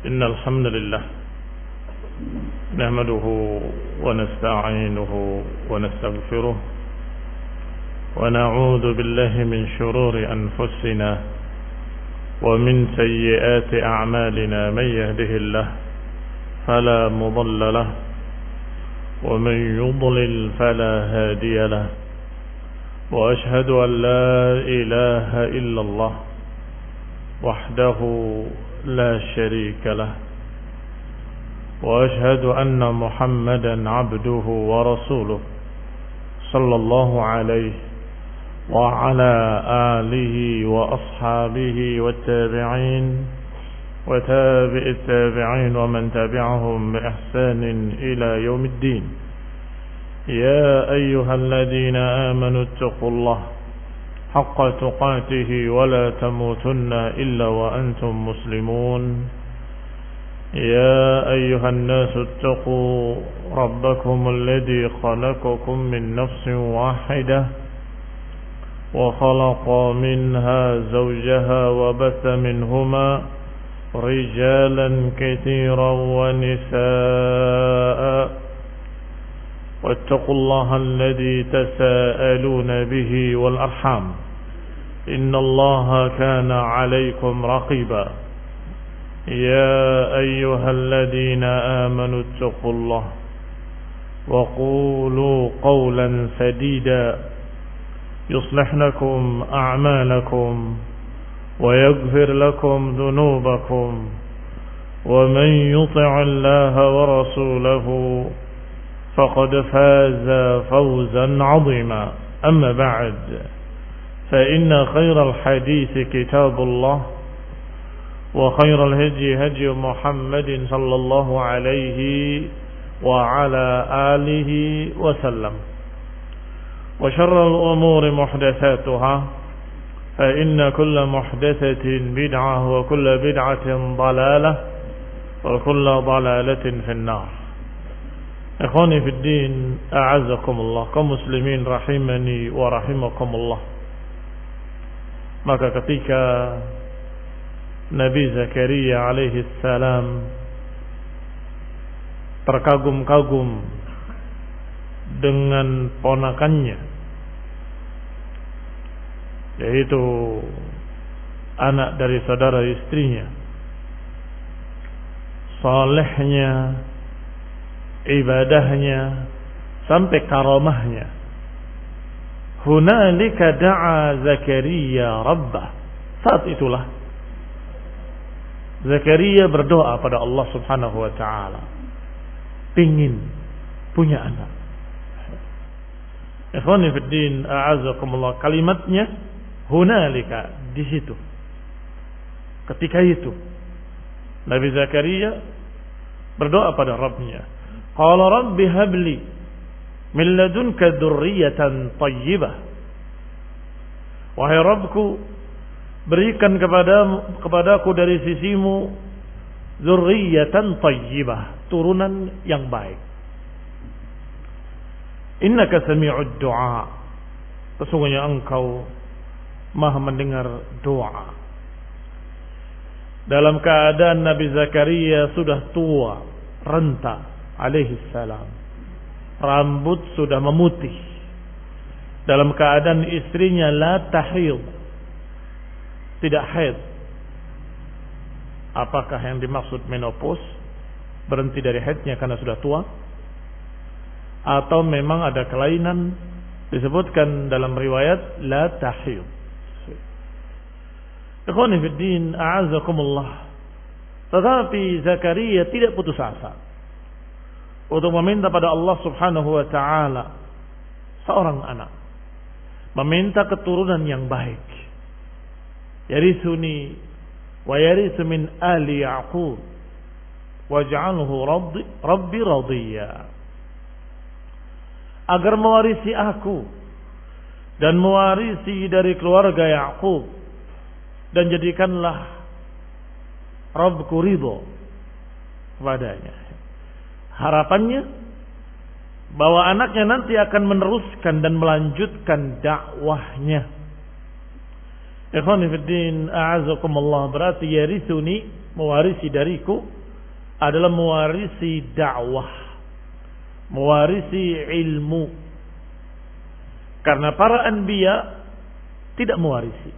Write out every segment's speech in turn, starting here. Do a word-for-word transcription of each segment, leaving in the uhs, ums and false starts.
إن الحمد لله نحمده ونستعينه ونستغفره ونعوذ بالله من شرور أنفسنا ومن سيئات أعمالنا. من يهده الله فلا مضل له ومن يضلل فلا هادي له، وأشهد أن لا إله إلا الله وحده لا شريك له، وأشهد أن محمدا عبده ورسوله صلى الله عليه وعلى آله وأصحابه والتابعين وتابع التابعين ومن تبعهم بإحسان إلى يوم الدين. يا أيها الذين آمنوا اتقوا الله حق تقاته ولا تموتن إلا وأنتم مسلمون. يا أيها الناس اتقوا ربكم الذي خلقكم من نفس واحدة وخلق منها زوجها وبث منهما رجالا كثيرا ونساء، واتقوا الله الذي تساءلون به والأرحام إن الله كان عليكم رقيبا. يا أيها الذين آمنوا اتقوا الله وقولوا قولا سديدا يصلح لكم أعمالكم ويغفر لكم ذنوبكم، ومن يطع الله ورسوله فقد فاز فوزا عظيما. أما بعد، فإن خير الحديث كتاب الله، وخير الهدي هدي محمد صلى الله عليه وعلى آله وسلم، وشر الأمور محدثاتها، فإن كل محدثة بدعة وكل بدعة ضلالة وكل ضلالة في النار. Ikhwani fi din, a'azzakumullah, kaum muslimin rahimani wa rahimakumullah. Maka ketika Nabi Zakaria alaihi salam terkagum-kagum dengan ponakannya, yaitu anak dari saudara istrinya, salehnya, ibadahnya, sampai karamahnya. Hunalika da'a Zakaria rabbah. Saat itulah Zakaria berdoa pada Allah Subhanahu wa taala, pingin punya anak. Ikhwani fi din, a'azzakumullah, kalimatnya hunalika, di situ, ketika itu Nabi Zakaria berdoa pada Rabbnya, qala rabbi habli min ladunka dzurriyyatan thayyibah. Wahai Rabbku, berikan kepada kepadaku dari sisimu dzurriyyatan thayyibah, turunan yang baik. Innaka sami'ud du'a, sesungguhnya engkau maha mendengar doa. Dalam keadaan Nabi Zakaria sudah tua renta alaihi salam, rambut sudah memutih, dalam keadaan istrinya la tahid, tidak haid. Apakah yang dimaksud menopause, berhenti dari haidnya karena sudah tua, atau memang ada kelainan? Disebutkan dalam riwayat la tahid. Ikhwani fi din, a'azzakumullah, tetapi Zakaria tidak putus asa untuk meminta pada Allah Subhanahu wa taala seorang anak, meminta keturunan yang baik. Yarithuni wa yarithu min ali Yaqub waj'alhu rabbi rabbi radiyya, agar mewarisi aku dan mewarisi dari keluarga Yaqub, dan jadikanlah Rabbku ridho kepadanya. Harapannya bahwa anaknya nanti akan meneruskan dan melanjutkan dakwahnya. Ikhwani fi din, a'azzakumullah, berarti yarithuni mewarisi dariku adalah mewarisi dakwah, mewarisi ilmu. Karena para anbiya tidak mewarisi.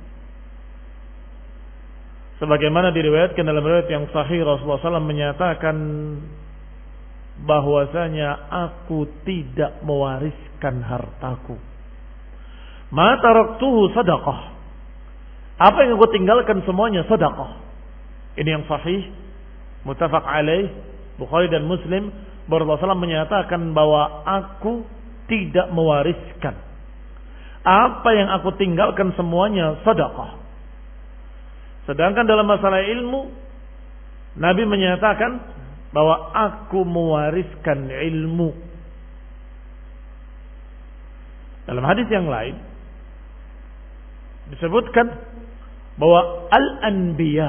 Sebagaimana diriwayatkan dalam riwayat yang sahih, Rasulullah shallallahu alaihi wasallam menyatakan bahwasanya aku tidak mewariskan hartaku. Ma taraktuhu sadaqah. Apa yang aku tinggalkan semuanya sedekah. Ini yang sahih, muttafaq alaih, Bukhari dan Muslim. Rasulullah shallallahu alaihi wasallam menyatakan bahwa aku tidak mewariskan. Apa yang aku tinggalkan semuanya sedekah. Sedangkan dalam masalah ilmu, Nabi menyatakan bahwa aku mewariskan ilmu. Dalam hadis yang lain disebutkan bahwa al-anbiya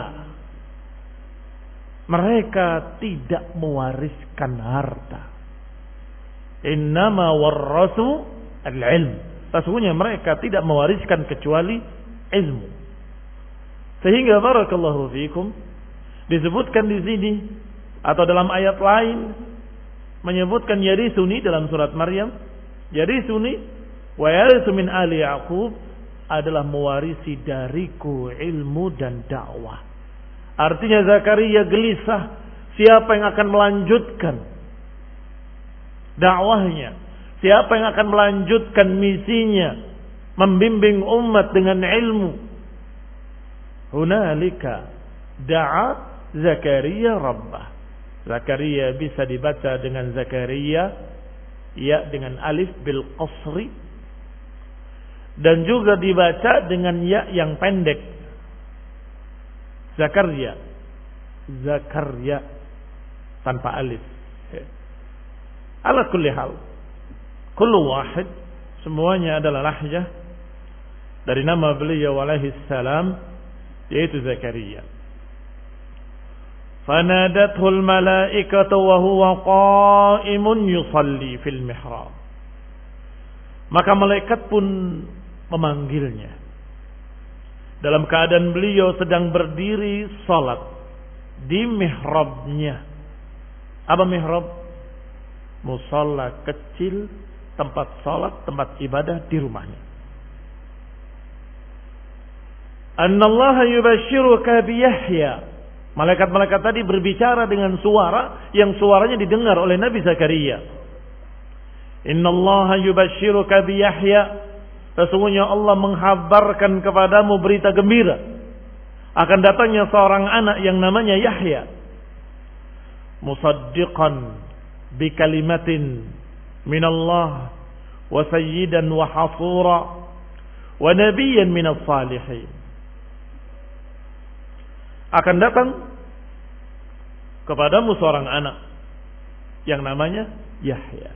mereka tidak mewariskan harta. Innama warrasu al-ilm. Sesungguhnya mereka tidak mewariskan kecuali ilmu. Sehingga barakallahu fikum disebutkan di sini atau dalam ayat lain menyebutkan yarisuni dalam surat Maryam, yarisuni wa yarisu min ali Yaqub, adalah mewarisi dariku ilmu dan dakwah. Artinya Zakaria gelisah siapa yang akan melanjutkan dakwahnya, siapa yang akan melanjutkan misinya membimbing umat dengan ilmu. Hunalika da'a Zakaria rabbah. Zakaria bisa dibaca dengan Zakaria, ya dengan alif bil qasri, dan juga dibaca dengan ya yang pendek. Zakaria, Zakaria tanpa alif. Ala kulli hal, kullu wahid, semuanya adalah lahjah dari nama beliau alaihi salam, yaitu Zakaria. Fanadathul al-malaikatu wa huwa qa'imun yusalli fil mihrab. Maka malaikat pun memanggilnya dalam keadaan beliau sedang berdiri salat di mihrabnya. Apa mihrab? Musalla kecil, tempat salat, tempat ibadah di rumahnya. Annallaha yubashshiruka bi Yahya. Malaikat-malaikat tadi berbicara dengan suara yang suaranya didengar oleh Nabi Zakaria. Innallaha yubashshiruka bi Yahya. Sesungguhnya Allah menghabarkan kepadamu berita gembira akan datangnya seorang anak yang namanya Yahya. Musaddiqan bi kalimatin minallah wa sayyidan wa hasura wa nabiyyan minas salihin. Akan datang kepadamu seorang anak yang namanya Yahya.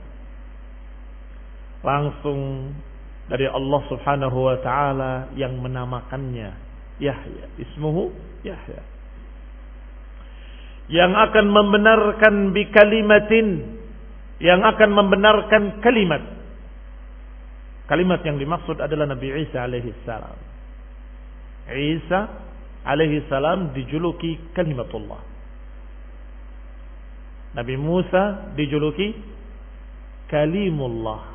Langsung dari Allah Subhanahu wa taala yang menamakannya Yahya. Ismuhu Yahya. Yang akan membenarkan bi kalimatin, yang akan membenarkan kalimat. Kalimat yang dimaksud adalah Nabi Isa alaihi salam. Isa alaihi salam dijuluki kalimatullah. Nabi Musa dijuluki kalimullah.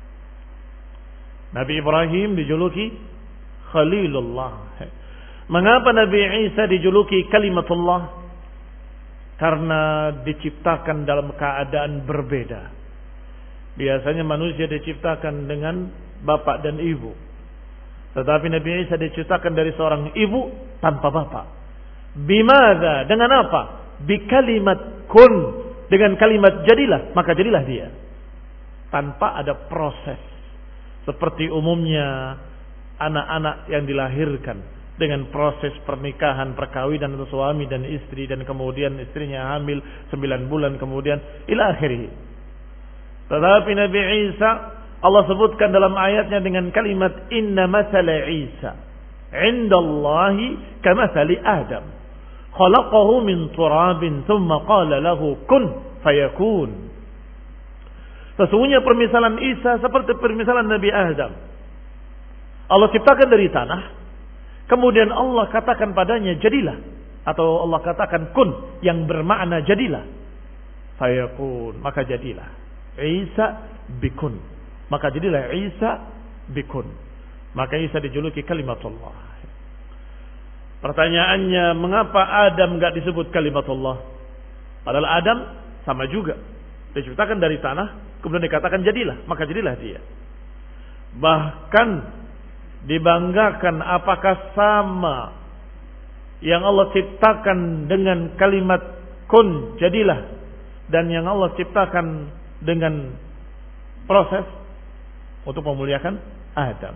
Nabi Ibrahim dijuluki khalilullah. Mengapa Nabi Isa dijuluki kalimatullah? Karena diciptakan dalam keadaan berbeda. Biasanya manusia diciptakan dengan bapak dan ibu. Tetapi Nabi Isa diciptakan dari seorang ibu tanpa bapak. Bimada? Dengan apa? Bikalimat kun. Dengan kalimat jadilah, maka jadilah dia. Tanpa ada proses. Seperti umumnya anak-anak yang dilahirkan dengan proses pernikahan, perkawinan antara suami dan istri, dan kemudian istrinya hamil sembilan bulan kemudian ila akhirih. Tetapi Nabi Isa Allah sebutkan dalam ayatnya dengan kalimat inna mathala Isa indallahi kamathali Adam khalaqahu min turabin thumma qala lahu kun fayakun. Sesungguhnya permisalan Isa seperti permisalan Nabi Adam. Allah ciptakan dari tanah, kemudian Allah katakan padanya jadilah, atau Allah katakan kun yang bermakna jadilah. Fayakun, maka jadilah. Isa bikun, maka jadilah Isa bikun. Maka Isa dijuluki kalimatullah. Pertanyaannya, mengapa Adam enggak disebut kalimatullah? Padahal Adam sama juga, diciptakan dari tanah, kemudian dikatakan jadilah, maka jadilah dia. Bahkan dibanggakan, apakah sama yang Allah ciptakan dengan kalimat kun, jadilah, dan yang Allah ciptakan dengan proses untuk memuliakan Adam?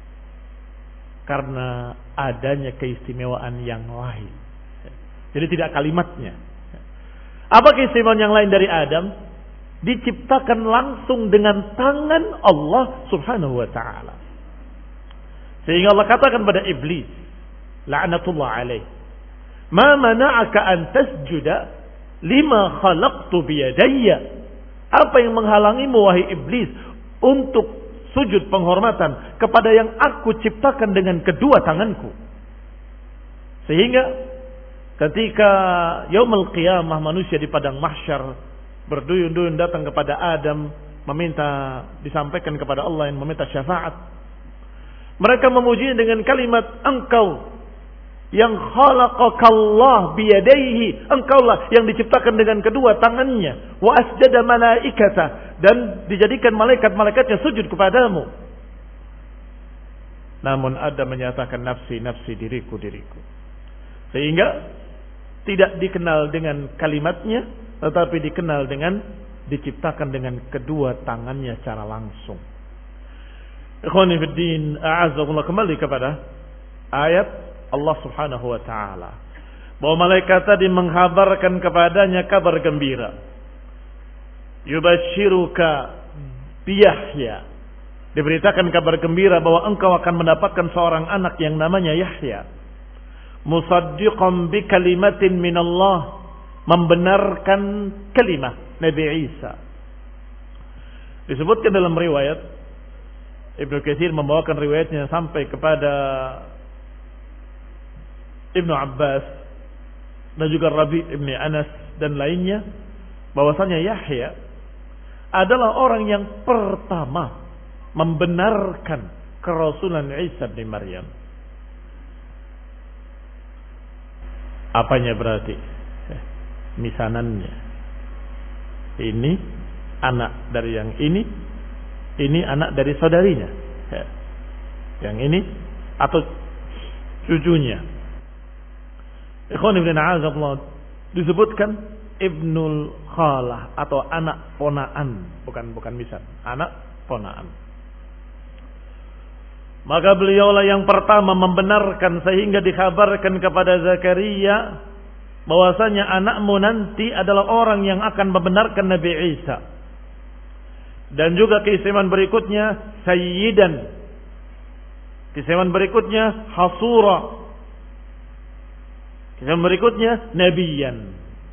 Karena adanya keistimewaan yang lain. Jadi tidak kalimatnya. Apa keistimewaan yang lain dari Adam? Diciptakan langsung dengan tangan Allah subhanahu wa ta'ala. Sehingga Allah katakan pada iblis, la'natullah alaih, ma mana'aka an tasjuda lima khalaqtu biyadayya. Apa yang menghalangimu wahai iblis untuk sujud penghormatan kepada yang aku ciptakan dengan kedua tanganku? Sehingga ketika yaumul qiyamah manusia di padang mahsyar berduyun-duyun datang kepada Adam meminta disampaikan kepada Allah yang meminta syafaat, mereka memujinya dengan kalimat engkau yang khalaqakallah biyadaihi, engkaulah yang diciptakan dengan kedua tangannya, wa asjada malaikata, dan dijadikan malaikat-malaikatnya sujud kepadamu. Namun Adam menyatakan nafsi nafsi, diriku diriku. Sehingga tidak dikenal dengan kalimatnya, tetapi dikenal dengan diciptakan dengan kedua tangannya secara langsung. Ikhwani fid din, a'azzakumullah, kembali kepada ayat Allah subhanahu wa ta'ala bahwa malaikat tadi menghabarkan kepadanya kabar gembira. Yubashiruka biyahya, diberitakan kabar gembira bahwa engkau akan mendapatkan seorang anak yang namanya Yahya. Musaddiqan bi kalimatin minallah, membenarkan kalimat Nabi Isa. Disebutkan dalam riwayat, Ibnu Katsir membawakan riwayatnya sampai kepada Ibnu Abbas dan juga Rabi' Ibn Anas dan lainnya, bahwasanya Yahya adalah orang yang pertama membenarkan kerasulan Isa bin Maryam. Apanya berarti? Misanannya. Ini anak dari yang ini, ini anak dari saudarinya. Yang ini atau cucunya. Ikhwan ibn a'azakullah, disebutkan Ibnul Khalah atau anak ponaan, bukan bukan misan, anak ponaan. Maka beliaulah yang pertama membenarkan, sehingga dikabarkan kepada Zakaria bahwasanya anakmu nanti adalah orang yang akan membenarkan Nabi Isa. Dan juga keistimewaan berikutnya sayyidan, keistimewaan berikutnya hasura, keistimewaan berikutnya nabiyan.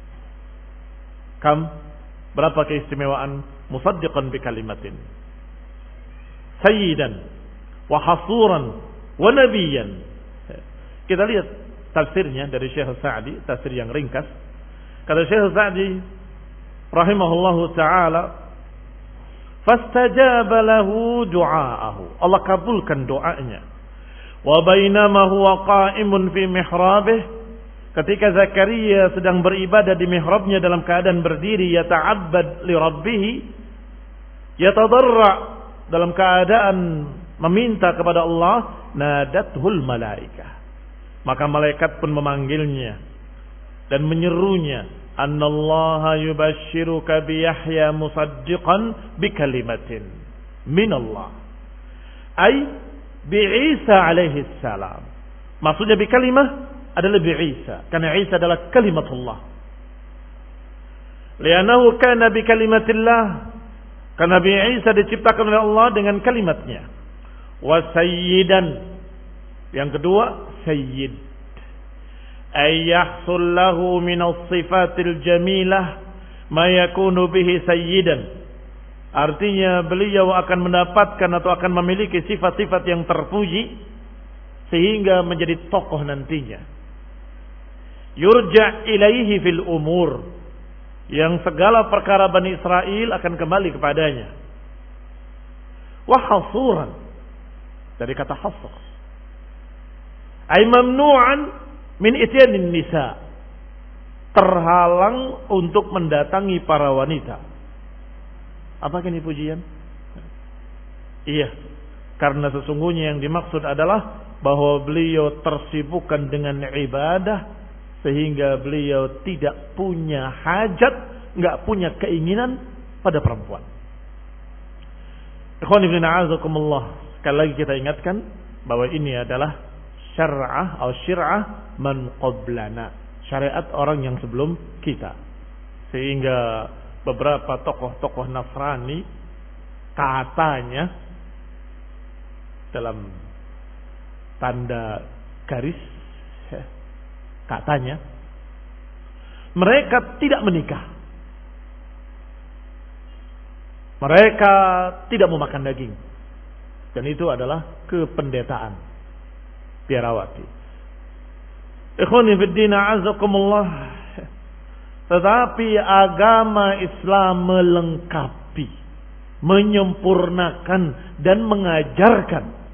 Kam? Berapa keistimewaan? Musaddiqan bi kalimatin, sayyidan wa hasuran wa nabiyan. Kita lihat tafsirnya dari Syekh Sa'di, tafsir yang ringkas. Kata Syekh Sa'di rahimahullahu taala, fastajaba lahu du'aahu, Allah kabulkan doanya. Wa bainama huwa qa'imun fi mihrabih, ketika Zakaria sedang beribadah di mihrabnya dalam keadaan berdiri, yata'abbad li rabbih, yatadarra, dalam keadaan meminta kepada Allah, nadathul malaikah, maka malaikat pun memanggilnya dan menyerunya, annallaha yubashshiruka bi Yahya musaddiqan bi kalimatin minallah, ay bi Isa alaihi salam. Maksudnya bi kalimah adalah bi Isa, karena Isa adalah kalimatullah. Li'annahu kana bi kalimatillah, karena Nabi Isa diciptakan oleh Allah dengan kalimatnya. Wa sayyidan, yang kedua sayyid, ay yahsul lahu min as-sifatil jamilah ma yakunu bihi sayyidan. Artinya beliau akan mendapatkan atau akan memiliki sifat-sifat yang terpuji sehingga menjadi tokoh nantinya. yurja' ilaihi fil umur, yang segala perkara Bani Israel akan kembali kepadanya. Wa hasuran, dari kata hasr, ay mamnu'an min ityanin nisa, terhalang untuk mendatangi para wanita. Apakah ini pujian? Iya, karena sesungguhnya yang dimaksud adalah bahwa beliau tersibukkan dengan ibadah sehingga beliau tidak punya hajat, nggak punya keinginan pada perempuan. Ikhwan ibn a'azakumullah, sekali lagi kita ingatkan bahwa ini adalah syar'ah atau syir'ah man qablana, syariat orang yang sebelum kita. Sehingga beberapa tokoh-tokoh Nasrani katanya, dalam tanda garis, katanya mereka tidak menikah, mereka tidak memakan daging, dan itu adalah kependetaan biarawati. Ikhwani fiddin a'azakumullah, tetapi agama Islam melengkapi, menyempurnakan dan mengajarkan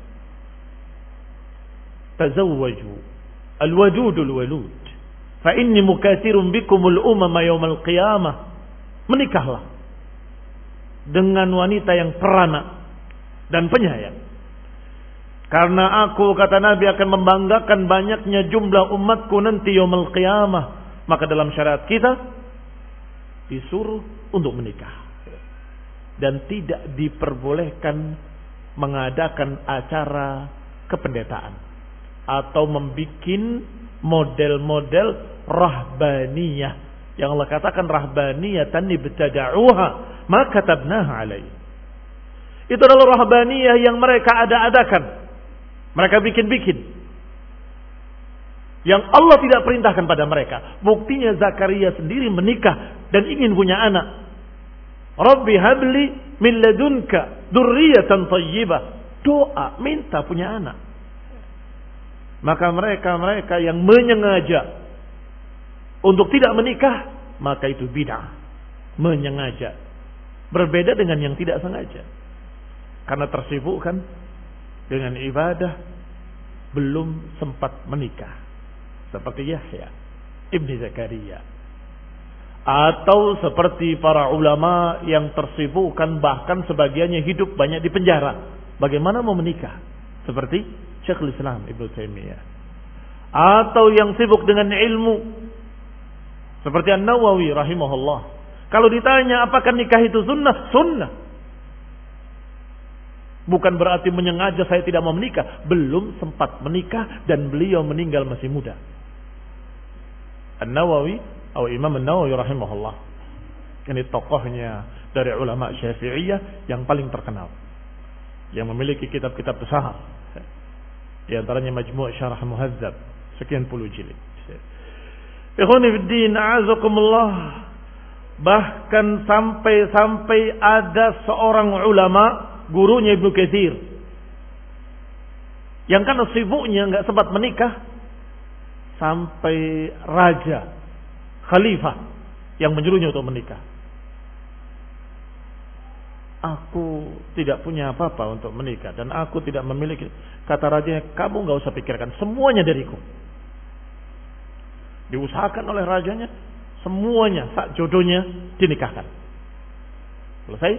tazawwaju al-wadudul walud fa inni mukatsirun bikumul umama yaumal qiyamah. Menikahlah dengan wanita yang peranak dan penyayang, karena aku, kata Nabi, akan membanggakan banyaknya jumlah umatku nanti yaumul qiyamah. Maka dalam syariat kita disuruh untuk menikah dan tidak diperbolehkan mengadakan acara kependetaan atau membikin model-model rahbaniyah. Yang Allah katakan rahbaniyatan ibtada'uha ma katabnaha alaih. Itu adalah rahbaniyah yang mereka ada-adakan, mereka bikin-bikin, yang Allah tidak perintahkan pada mereka. Buktinya Zakaria sendiri menikah dan ingin punya anak. Rabbi habli min ladunka dzurriyyatan thayyibah. Doa, minta punya anak. Maka mereka-mereka yang menyengaja untuk tidak menikah, maka itu bid'ah. Menyengaja. Berbeda dengan yang tidak sengaja. Karena tersibukkan dengan ibadah, belum sempat menikah. Seperti Yahya ibni Zakaria. Atau seperti para ulama yang tersibukkan, bahkan sebagiannya hidup banyak di penjara. Bagaimana mau menikah? Seperti Syekhul Islam Ibnu Taimiyah. Atau yang sibuk dengan ilmu, seperti An-Nawawi rahimahullah. Kalau ditanya apakah nikah itu sunnah? Sunnah. Bukan berarti menyengaja saya tidak mau menikah. Belum sempat menikah dan beliau meninggal masih muda. An-Nawawi atau Imam An-Nawawi rahimahullah, ini tokohnya dari ulama Syafi'iyah yang paling terkenal, yang memiliki kitab-kitab besar, di antaranya Majmu' Syarah Muhadzab, sekian puluh jilid. Ikhwani fiddin a'azakumullah, bahkan sampai-sampai ada seorang ulama, gurunya Ibnu Katsir, yang karena sibuknya nggak sempat menikah, sampai raja, khalifah yang menyuruhnya untuk menikah. Aku tidak punya apa-apa untuk menikah dan aku tidak memiliki. Kata rajanya, kamu nggak usah pikirkan, semuanya dariku. Diusahakan oleh rajanya, semuanya sak jodohnya dinikahkan. Selesai.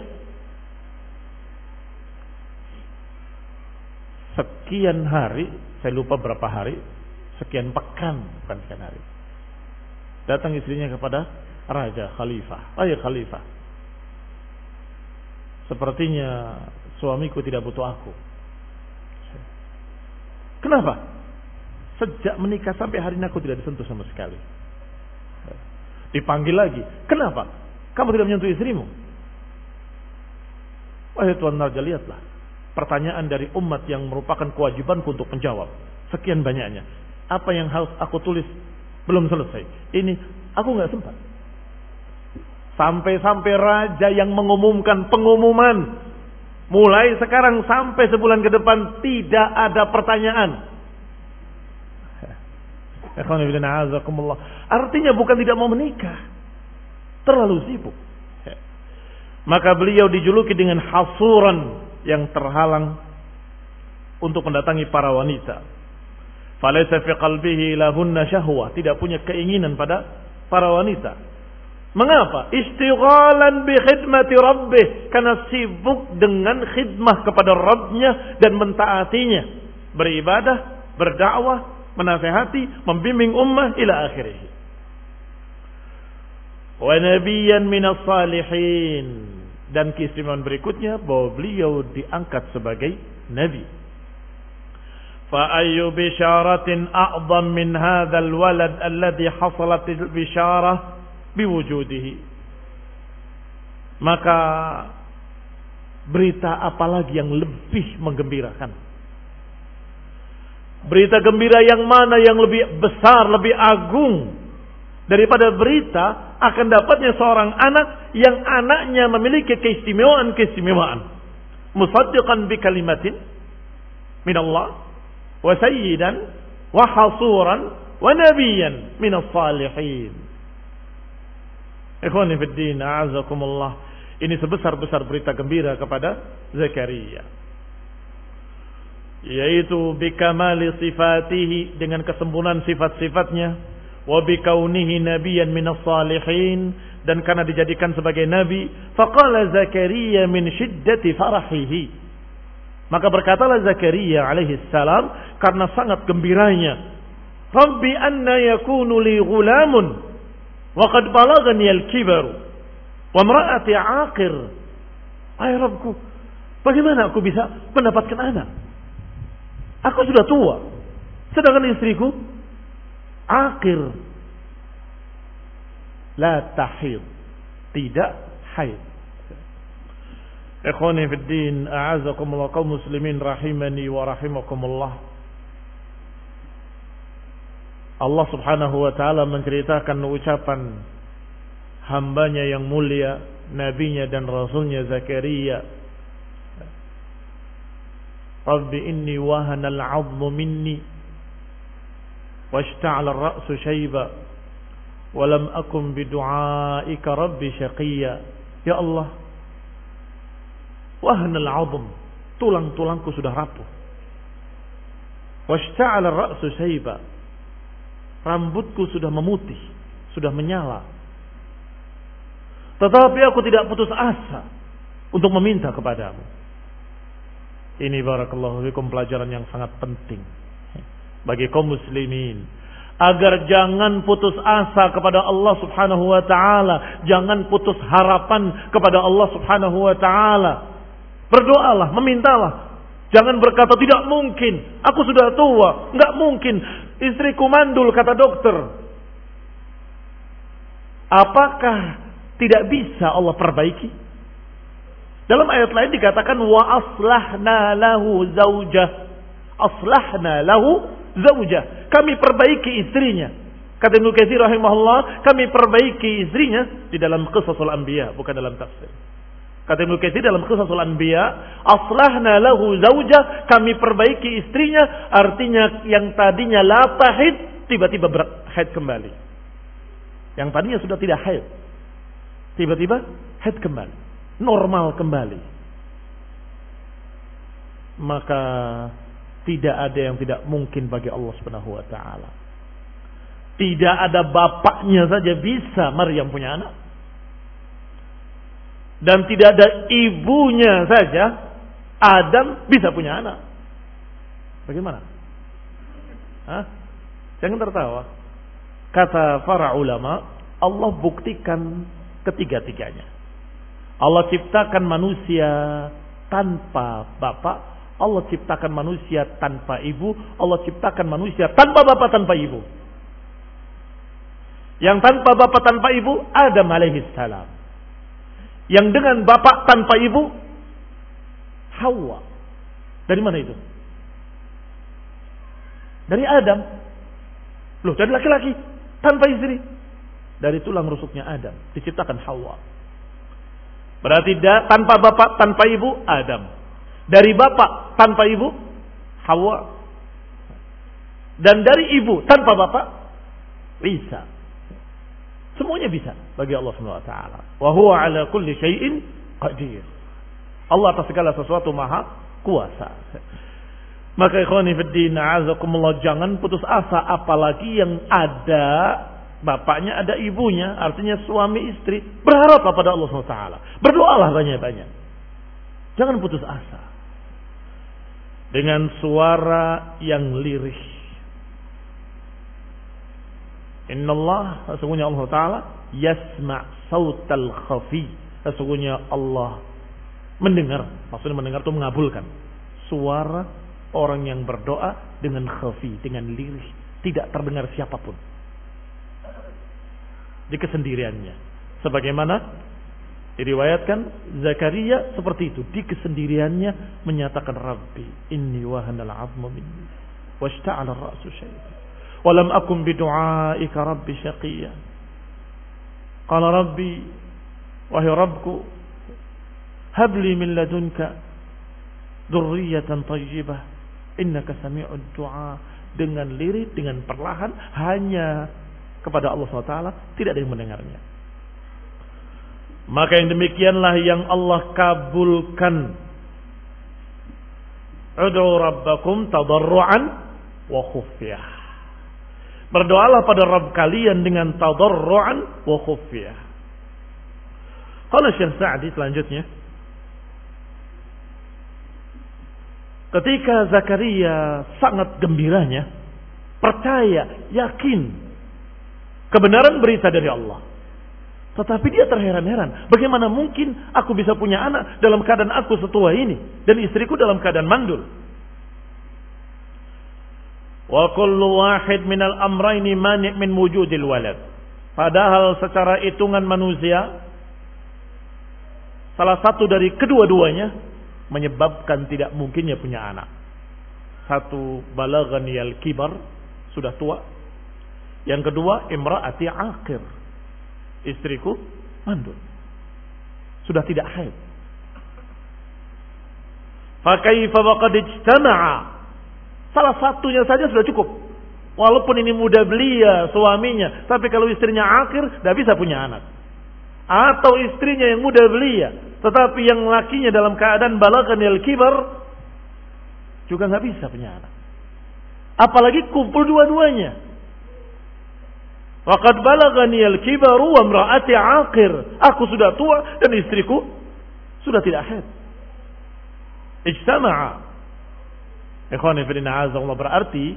Sekian hari, saya lupa berapa hari, sekian pekan, bukan sekian hari, datang istrinya kepada raja, khalifah. Oh ya khalifah, sepertinya suamiku tidak butuh aku. Kenapa? Sejak menikah sampai hari ini aku tidak disentuh sama sekali. Dipanggil lagi. Kenapa? Kamu tidak menyentuh istrimu? Wahai Tuan Raja, lihatlah pertanyaan dari umat yang merupakan kewajibanku untuk menjawab. Sekian banyaknya. Apa yang harus aku tulis belum selesai. Ini aku nggak sempat. Sampai-sampai raja yang mengumumkan pengumuman, mulai sekarang sampai sebulan ke depan tidak ada pertanyaan. Artinya bukan tidak mau menikah, terlalu sibuk. Maka beliau dijuluki dengan hasuran, yang terhalang untuk mendatangi para wanita. Falaysa fi qalbihi lahunna syahwah, tidak punya keinginan pada para wanita. Mengapa? Istighalan bi khidmati rabbih, karena sibuk dengan khidmah kepada Rabbnya dan mentaatinya, beribadah, berdakwah, menasihati, membimbing ummah ila akhirih. Wa nabiyyan minas salihin, dan keistimewaan berikutnya bahwa beliau diangkat sebagai nabi. Fa ayyu bisyaratin a'zam min hadzal walad alladhi hasalat al-bisyarah biwujudihi. Maka berita apalagi yang lebih menggembirakan? Berita gembira yang mana yang lebih besar, lebih agung daripada berita akan dapatnya seorang anak yang anaknya memiliki keistimewaan-keistimewaan. Musaddiqan bi kalimatin min Allah wa sayyidan wa hasuran wa nabiyyan min as-salihin. Ikhwani fid din, a'azakumullah. Ini sebesar-besar berita gembira kepada Zakaria, yaitu bikamali sifatihi, dengan kesempurnaan sifat-sifatnya, wa bikaunihi nabiyyan minas salihin, dan karena dijadikan sebagai nabi. Faqala Zakaria min shiddati farahihi, maka berkatalah Zakaria alaihi salam karena sangat gembiranya, Rabbi anna yakunu li ghulamun wa qad balagani al-kibaru wa imra'ati 'aqir. Ay Rabbku, bagaimana aku bisa mendapatkan anak? Aku sudah tua, sedangkan istriku aqir, la tahid, tidak haid. Ikhwani fid din, a'azakumullah, kaum muslimin rahimani wa rahimakumullah. Allah subhanahu wa ta'ala menceritakan ucapan hambanya yang mulia, nabinya dan rasulnya Zakaria. Rabbi inni wahana al-'azmu minni washta'ala ar-ra'su shayba wa lam akun bidu'aika rabbi syaqiyya. Ya Allah, wahana al-'azm, tulang-tulangku sudah rapuh. Washta'ala ar-ra'su shayba, rambutku sudah memutih, sudah menyala. Tetapi aku tidak putus asa untuk meminta kepadamu. Ini barakallahu fikum pelajaran yang sangat penting bagi kaum muslimin, agar jangan putus asa kepada Allah subhanahu wa ta'ala, jangan putus harapan kepada Allah subhanahu wa ta'ala. Berdoalah, memintalah. Jangan berkata tidak mungkin, aku sudah tua, enggak mungkin, istriku mandul kata dokter. Apakah tidak bisa Allah perbaiki? Dalam ayat lain dikatakan wa aslahna lahu zaujah. Aslahna lahu zaujah. Kami perbaiki istrinya. Kata Ibnu Katsir rahimahullah, kami perbaiki istrinya di dalam Qisasul Anbiya, bukan dalam tafsir. Kata Ibnu Katsir dalam Qisasul Anbiya, aslahna lahu zaujah, kami perbaiki istrinya, artinya yang tadinya la tahid tiba-tiba berhaid kembali. Yang tadinya sudah tidak haid, tiba-tiba haid kembali, normal kembali. Maka tidak ada yang tidak mungkin bagi Allah Subhanahu wa taala. Tidak ada bapaknya saja bisa Maryam punya anak. Dan tidak ada ibunya saja Adam bisa punya anak. Bagaimana? Hah? Jangan tertawa. Kata para ulama, Allah buktikan ketiga-tiganya. Allah ciptakan manusia tanpa bapak, Allah ciptakan manusia tanpa ibu, Allah ciptakan manusia tanpa bapak tanpa ibu. Yang tanpa bapak tanpa ibu Adam alaihi salam. Yang dengan bapak tanpa ibu Hawa. Dari mana itu? Dari Adam. Loh, dari laki-laki tanpa istri. Dari tulang rusuknya Adam diciptakan Hawa. Berarti da, tanpa bapak tanpa ibu Adam. Dari bapak tanpa ibu Hawa. Dan dari ibu tanpa bapak Isa. Semuanya bisa bagi Allah Subhanahu wa taala. Wa huwa ala kulli syai'in qadir. Allah atas segala sesuatu maha kuasa. Maka ikhwani fid din, a'azakumullah, jangan putus asa, apalagi yang ada bapaknya, ada ibunya, artinya suami istri. Berharaplah pada Allah Subhanahu wa taala. Berdoalah banyak-banyak. Jangan putus asa. Dengan suara yang lirih. Innallah, sesungguhnya Allah Ta'ala yasma' sautal khafi. Sesungguhnya Allah mendengar, maksudnya mendengar itu mengabulkan suara orang yang berdoa dengan khafi, dengan lirih, tidak terdengar siapapun, di kesendiriannya. Sebagaimana diriwayatkan Zakaria seperti itu, di kesendiriannya menyatakan, Rabbi inni wahanal 'azmu minni washta'ala ar-ra'su syai'an wa lam akun bidu'aika rabbi syaqiyya. Qala rabbi, wahai Rabbku, habli min ladunka dzurriyyatan thayyibah innaka sami'ud du'a. Dengan lirih, dengan perlahan, hanya kepada Allah subhanahu wa taala, tidak ada yang mendengarnya. Maka yang demikianlah yang Allah kabulkan. Ud'u rabbakum tadarruan wa khufyah. Berdoalah pada Rabb kalian dengan tadarruan wa khufyah. Qala Syekh Sa'di selanjutnya, ketika Zakaria sangat gembiranya, percaya, yakin kebenaran berita dari Allah, tetapi dia terheran-heran, bagaimana mungkin aku bisa punya anak dalam keadaan aku setua ini dan istriku dalam keadaan mandul. Wa kullu wahid minal amrayni mani' min wujudil walad. Padahal secara hitungan manusia, salah satu dari kedua-duanya menyebabkan tidak mungkinnya punya anak. Satu, balaghani al-kibar, sudah tua. Yang kedua, imra'ati aqir, istriku mandul, sudah tidak haid. Fa kaifa waqad ijtama'a, salah satunya saja sudah cukup. Walaupun ini muda belia suaminya, tapi kalau istrinya aqir tidak bisa punya anak. Atau istrinya yang muda belia, tetapi yang lakinya dalam keadaan balaghani al-kibar, juga nggak bisa punya anak. Apalagi kumpul dua-duanya. Waqad balaghani al-kibaru wa imra'ati aqir. Aku sudah tua dan istriku sudah tidak haid. Ijtama'a. Ikhwani fillah, azza berarti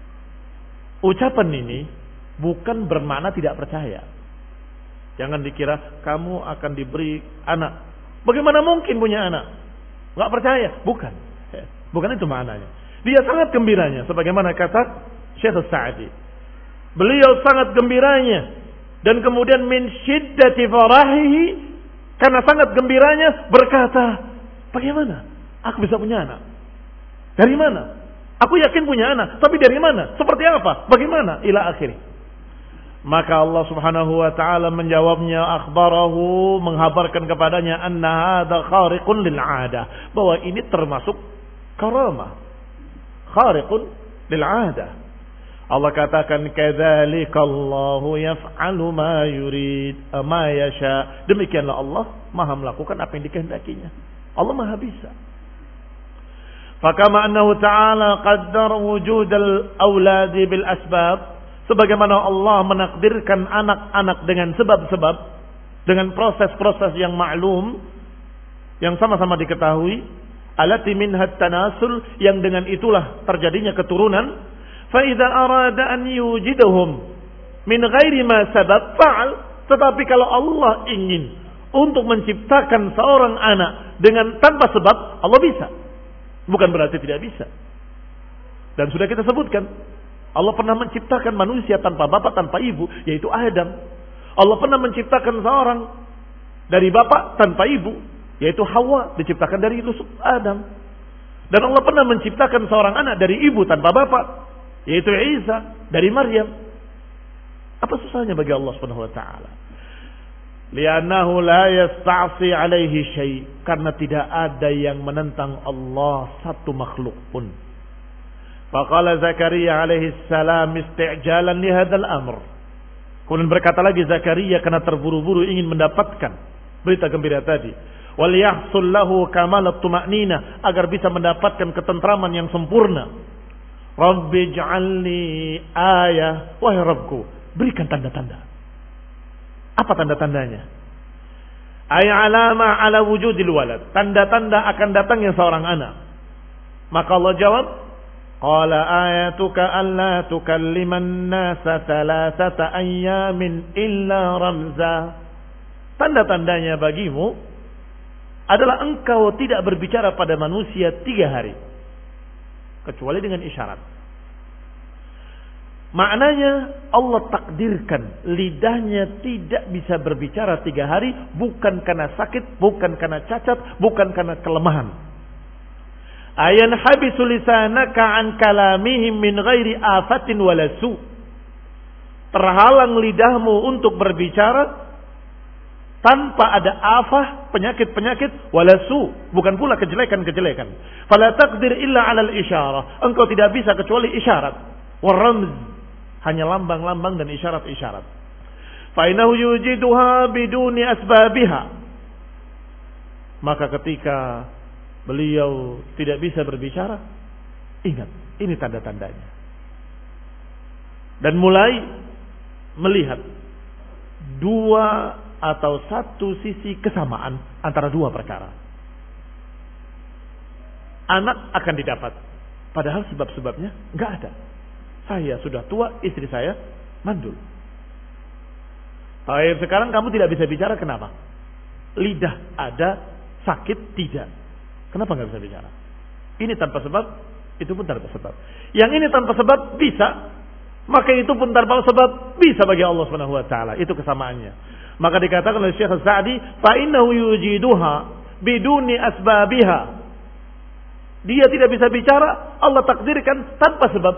ucapan ini bukan bermakna tidak percaya. Jangan dikira kamu akan diberi anak, bagaimana mungkin punya anak? Enggak percaya, bukan. Bukan itu maknanya. Dia sangat gembiranya, sebagaimana kata Syekh Sa'di. Beliau sangat gembiranya, dan kemudian min syiddati farahihi, karena sangat gembiranya berkata, bagaimana aku bisa punya anak? Dari mana? Aku yakin punya anak, tapi dari mana? Seperti apa? Bagaimana? Ila akhiri. Maka Allah Subhanahu wa taala menjawabnya, akhbarahu, menghabarkan kepadanya, anna hadza khariqun lil 'adah, bahwa ini termasuk karamah. Khariqun lil 'adah. Allah katakan, kadzalika Allahu yaf'alu ma yurid ma yasha. Demikianlah Allah Maha melakukan apa yang dikehendakinya. Allah Maha bisa. Fakama annahu ta'ala qaddar wujudal auladi bil asbab, sebagaimana Allah menakdirkan anak-anak dengan sebab-sebab, dengan proses-proses yang maklum, yang sama-sama diketahui, alati minhat tanasul, yang dengan itulah terjadinya keturunan. Fa idza arada an yujidahum min ghairi ma sabab fa'al. Tetapi kalau Allah ingin untuk menciptakan seorang anak dengan tanpa sebab, Allah bisa. Bukan berarti tidak bisa. Dan sudah kita sebutkan, Allah pernah menciptakan manusia tanpa bapak, tanpa ibu, yaitu Adam. Allah pernah menciptakan seorang dari bapak tanpa ibu, yaitu Hawa, diciptakan dari rusuk Adam. Dan Allah pernah menciptakan seorang anak dari ibu tanpa bapak, yaitu Isa dari Maryam. Apa susahnya bagi Allah Subhanahu wa taala? Li'annahu la yasta'si alaihi syai', karena tidak ada yang menentang Allah satu makhluk pun. Faqala Zakaria alaihi salam isti'jalan li hadzal amr. Kemudian berkata lagi Zakaria karena terburu-buru ingin mendapatkan berita gembira tadi. Wal yahsul lahu kamalat tuma'nina, agar bisa mendapatkan ketentraman yang sempurna. Rabbi ij'alni ayah, wahai Rabbku, berikan tanda-tanda. Apa tanda-tandanya? Ay alama ala wujudil walad, tanda-tanda akan datangnya seorang anak. Maka Allah jawab, qala ayatuka alla tukalliman nasa thalathata ayyamin illa ramza. Tanda-tandanya bagimu adalah engkau tidak berbicara pada manusia tiga hari kecuali dengan isyarat. Maknanya Allah takdirkan lidahnya tidak bisa berbicara tiga hari, bukan karena sakit, bukan karena cacat, bukan karena kelemahan. Ayan habisu lisanaka an kalamihim min ghairi afatin wala su. Terhalang lidahmu untuk berbicara tanpa ada afah, penyakit-penyakit, walasu, bukan pula kejelekan-kejelekan. Fala taqdir illa 'alal isyarah. Engkau tidak bisa kecuali isyarat. Waramz, hanya lambang-lambang dan isyarat-isyarat. Fa innahu yujiduha biduni asbabiha. Maka ketika beliau tidak bisa berbicara, ingat, ini tanda-tandanya. Dan mulai melihat dua atau satu sisi kesamaan antara dua perkara. Anak akan didapat, padahal sebab-sebabnya nggak ada. Saya sudah tua, istri saya mandul. Tapi sekarang kamu tidak bisa bicara, kenapa? Lidah ada, sakit tidak. Kenapa nggak bisa bicara? Ini tanpa sebab, itu pun tanpa sebab. Yang ini tanpa sebab bisa, maka itu pun tanpa sebab bisa bagi Allah Subhanahu wa taala. Itu kesamaannya. Maka dikatakan oleh Syekh Sa'di, fa innahu yujiduha biduni asbabiha. Dia tidak bisa bicara, Allah takdirkan tanpa sebab.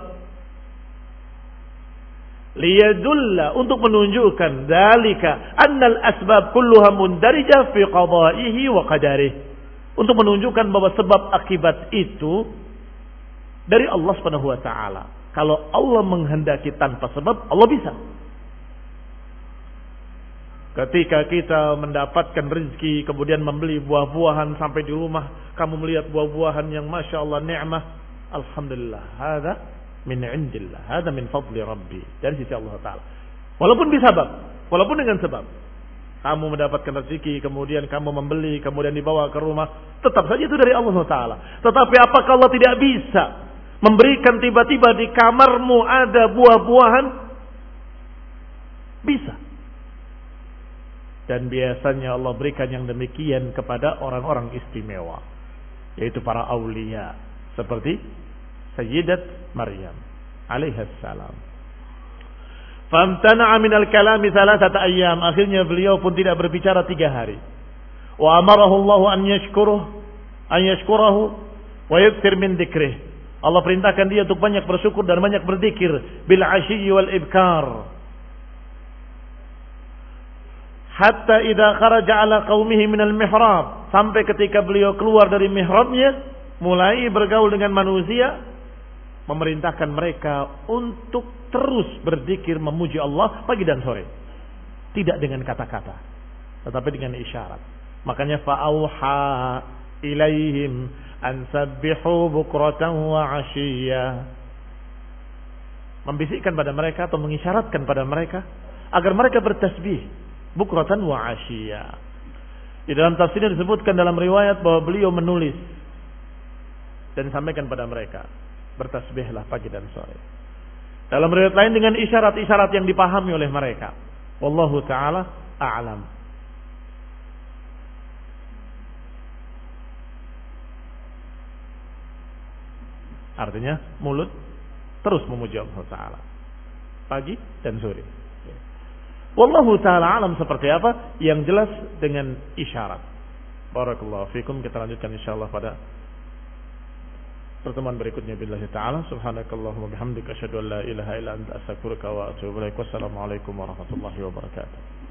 Liyadulla, untuk menunjukkan dalika annal asbab kulluha mundarijah fi qada'ihi wa qadarihi. Untuk menunjukkan bahwa sebab akibat itu dari Allah Subhanahu wa taala. Kalau Allah menghendaki tanpa sebab, Allah bisa. Ketika kita mendapatkan rezeki, kemudian membeli buah-buahan sampai di rumah, kamu melihat buah-buahan yang masya Allah ni'mah, alhamdulillah, hada min indillah, hada min fadli Rabbi, dari sisi Allah Taala. Walaupun bisabab, walaupun dengan sebab, kamu mendapatkan rezeki, kemudian kamu membeli, kemudian dibawa ke rumah, tetap saja itu dari Allah Taala. Tetapi apakah Allah tidak bisa memberikan tiba-tiba di kamarmu ada buah-buahan? Bisa. Dan biasanya Allah berikan yang demikian kepada orang-orang istimewa, yaitu para aulia, seperti Sayyidat Maryam alaihi salam. Famtana'a minal kalami thalathata ayyam, akhirnya beliau pun tidak berbicara tiga hari. Wa amarahu Allah an yashkuruh an yashkurahu wa yakthir min dzikrih. Allah perintahkan dia untuk banyak bersyukur dan banyak berzikir bil 'ashyi wal ibkar. Hatta idza kharaja ala qaumihi minal mihrab, sampai ketika beliau keluar dari mihrabnya, mulai bergaul dengan manusia, memerintahkan mereka untuk terus berzikir memuji Allah pagi dan sore. Tidak dengan kata-kata, tetapi dengan isyarat. Makanya fa'auha ilaihim an sabbihu bukratan wa 'ashiyya. Membisikkan pada mereka atau mengisyaratkan pada mereka agar mereka bertasbih bukratan wa 'ashiyya. Di dalam tafsirnya disebutkan dalam riwayat bahwa beliau menulis dan sampaikan pada mereka, bertasbihlah pagi dan sore. Dalam riwayat lain dengan isyarat-isyarat yang dipahami oleh mereka. Wallahu taala a'lam. Artinya mulut terus memuji Allah taala pagi dan sore. Wallahu ta'ala alam seperti apa, yang jelas dengan isyarat. Barakallahu fikum. Kita lanjutkan insyaallah pada pertemuan berikutnya billahi ta'ala. Subhanakallahumma bihamdika asyhadu an la ilaha illa anta astaghfiruka wa atubu ilaik. Wassalamualaikum warahmatullahi wabarakatuh.